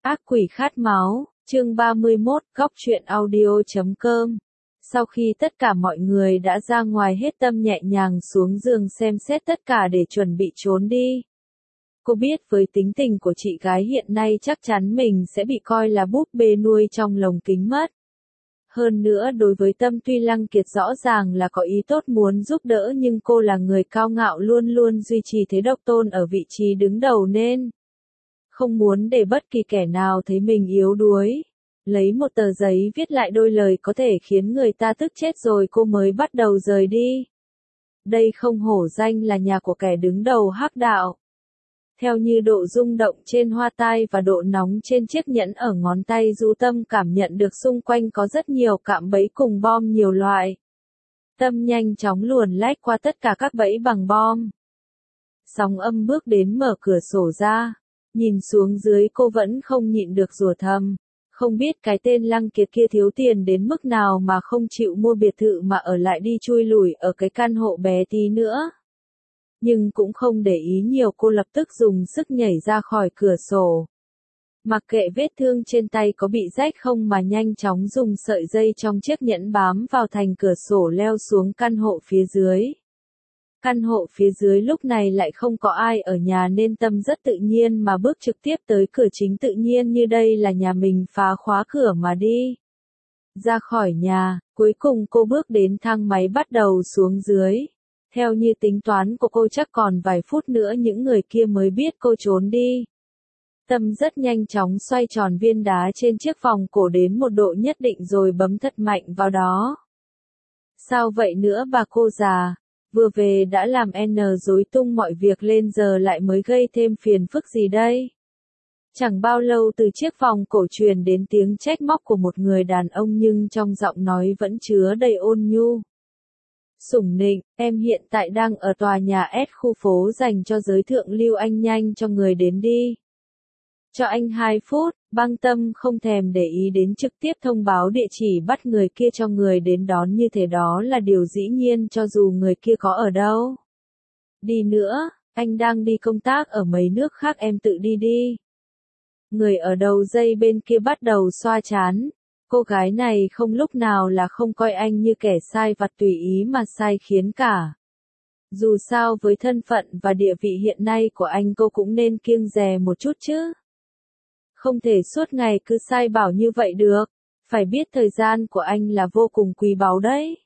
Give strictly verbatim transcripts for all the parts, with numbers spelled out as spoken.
Ác quỷ khát máu, chương ba mươi mốt, góc truyện audio chấm com. Sau khi tất cả mọi người đã ra ngoài hết, Tâm nhẹ nhàng xuống giường xem xét tất cả để chuẩn bị trốn đi. Cô biết với tính tình của chị gái hiện nay chắc chắn mình sẽ bị coi là búp bê nuôi trong lồng kính mất. Hơn nữa đối với Tâm, tuy Lăng Kiệt rõ ràng là có ý tốt muốn giúp đỡ, nhưng cô là người cao ngạo luôn luôn duy trì thế độc tôn ở vị trí đứng đầu nên không muốn để bất kỳ kẻ nào thấy mình yếu đuối. Lấy một tờ giấy viết lại đôi lời có thể khiến người ta tức chết rồi cô mới bắt đầu rời đi. Đây không hổ danh là nhà của kẻ đứng đầu hắc đạo. Theo như độ rung động trên hoa tai và độ nóng trên chiếc nhẫn ở ngón tay, Du Tâm cảm nhận được xung quanh có rất nhiều cạm bẫy cùng bom nhiều loại. Tâm nhanh chóng luồn lách qua tất cả các bẫy bằng bom. Sóng âm bước đến mở cửa sổ ra. Nhìn xuống dưới cô vẫn không nhịn được rủa thầm. Không biết cái tên Lăng Kiệt kia thiếu tiền đến mức nào mà không chịu mua biệt thự mà ở lại đi chui lủi ở cái căn hộ bé tí nữa. Nhưng cũng không để ý nhiều, cô lập tức dùng sức nhảy ra khỏi cửa sổ. Mặc kệ vết thương trên tay có bị rách không mà nhanh chóng dùng sợi dây trong chiếc nhẫn bám vào thành cửa sổ leo xuống căn hộ phía dưới. Căn hộ phía dưới lúc này lại không có ai ở nhà nên Tâm rất tự nhiên mà bước trực tiếp tới cửa chính, tự nhiên như đây là nhà mình, phá khóa cửa mà đi. Ra khỏi nhà, cuối cùng cô bước đến thang máy bắt đầu xuống dưới. Theo như tính toán của cô chắc còn vài phút nữa những người kia mới biết cô trốn đi. Tâm rất nhanh chóng xoay tròn viên đá trên chiếc vòng cổ đến một độ nhất định rồi bấm thật mạnh vào đó. Sao vậy nữa bà cô già? Vừa về đã làm N rối tung mọi việc lên giờ lại mới gây thêm phiền phức gì đây? Chẳng bao lâu từ chiếc vòng cổ truyền đến tiếng trách móc của một người đàn ông, nhưng trong giọng nói vẫn chứa đầy ôn nhu. Sủng nịnh, em hiện tại đang ở tòa nhà S khu phố dành cho giới thượng lưu, anh nhanh cho người đến đi. Cho anh hai phút, Băng Tâm không thèm để ý đến, trực tiếp thông báo địa chỉ bắt người kia cho người đến đón, như thế đó là điều dĩ nhiên cho dù người kia có ở đâu. Đi nữa, anh đang đi công tác ở mấy nước khác, em tự đi đi. Người ở đầu dây bên kia bắt đầu xoa trán. Cô gái này không lúc nào là không coi anh như kẻ sai vặt tùy ý mà sai khiến cả. Dù sao với thân phận và địa vị hiện nay của anh, cô cũng nên kiêng dè một chút chứ. Không thể suốt ngày cứ sai bảo như vậy được. Phải biết thời gian của anh là vô cùng quý báu đấy.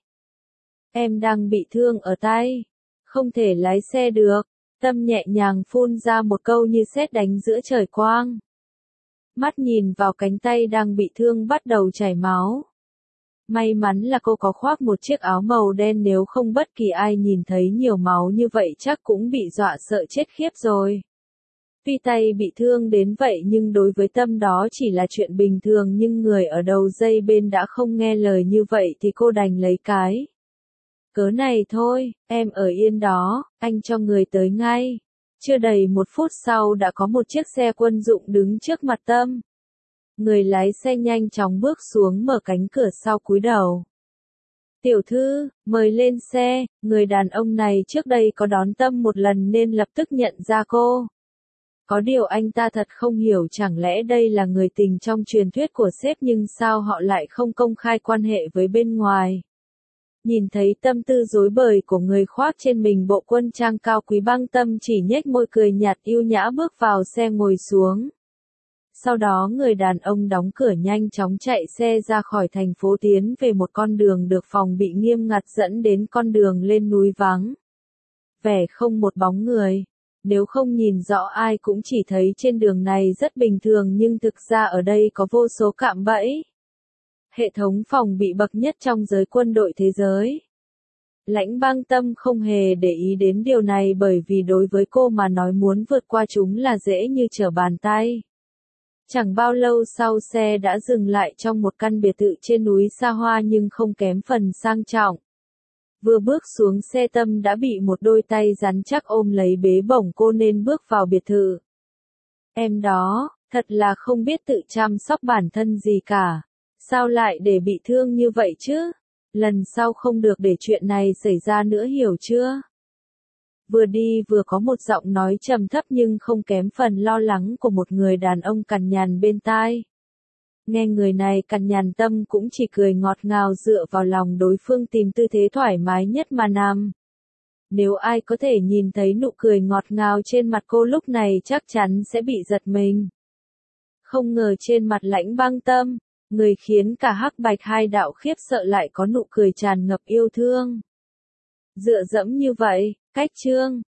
Em đang bị thương ở tay. Không thể lái xe được. Tâm nhẹ nhàng phun ra một câu như sét đánh giữa trời quang. Mắt nhìn vào cánh tay đang bị thương bắt đầu chảy máu. May mắn là cô có khoác một chiếc áo màu đen, nếu không bất kỳ ai nhìn thấy nhiều máu như vậy chắc cũng bị dọa sợ chết khiếp rồi. Tuy tay bị thương đến vậy nhưng đối với Tâm đó chỉ là chuyện bình thường, nhưng người ở đầu dây bên đã không nghe lời như vậy thì cô đành lấy cái cớ này thôi. Em ở yên đó, anh cho người tới ngay. Chưa đầy một phút sau đã có một chiếc xe quân dụng đứng trước mặt Tâm. Người lái xe nhanh chóng bước xuống, mở cánh cửa sau cúi đầu. Tiểu thư, mời lên xe. Người đàn ông này trước đây có đón Tâm một lần nên lập tức nhận ra cô. Có điều anh ta thật không hiểu, chẳng lẽ đây là người tình trong truyền thuyết của sếp, nhưng sao họ lại không công khai quan hệ với bên ngoài. Nhìn thấy tâm tư rối bời của người khoác trên mình bộ quân trang cao quý, Băng Tâm chỉ nhếch môi cười nhạt yêu nhã bước vào xe ngồi xuống. Sau đó người đàn ông đóng cửa nhanh chóng chạy xe ra khỏi thành phố, tiến về một con đường được phòng bị nghiêm ngặt dẫn đến con đường lên núi vắng. Vẻ không một bóng người. Nếu không nhìn rõ ai cũng chỉ thấy trên đường này rất bình thường, nhưng thực ra ở đây có vô số cạm bẫy. Hệ thống phòng bị bậc nhất trong giới quân đội thế giới. Lãnh Băng Tâm không hề để ý đến điều này, bởi vì đối với cô mà nói muốn vượt qua chúng là dễ như trở bàn tay. Chẳng bao lâu sau, xe đã dừng lại trong một căn biệt thự trên núi xa hoa nhưng không kém phần sang trọng. Vừa bước xuống xe, Tâm đã bị một đôi tay rắn chắc ôm lấy bế bổng cô nên bước vào biệt thự. Em đó, thật là không biết tự chăm sóc bản thân gì cả. Sao lại để bị thương như vậy chứ? Lần sau không được để chuyện này xảy ra nữa, hiểu chưa? vừa đi vừa có một giọng nói trầm thấp nhưng không kém phần lo lắng của một người đàn ông cằn nhằn bên tai. Nghe người này cằn nhằn, Tâm cũng chỉ cười ngọt ngào dựa vào lòng đối phương tìm tư thế thoải mái nhất mà nằm. Nếu ai có thể nhìn thấy nụ cười ngọt ngào trên mặt cô lúc này chắc chắn sẽ bị giật mình. Không ngờ trên mặt Lãnh Băng Tâm, người khiến cả hắc bạch hai đạo khiếp sợ lại có nụ cười tràn ngập yêu thương. Dựa dẫm như vậy, cách chương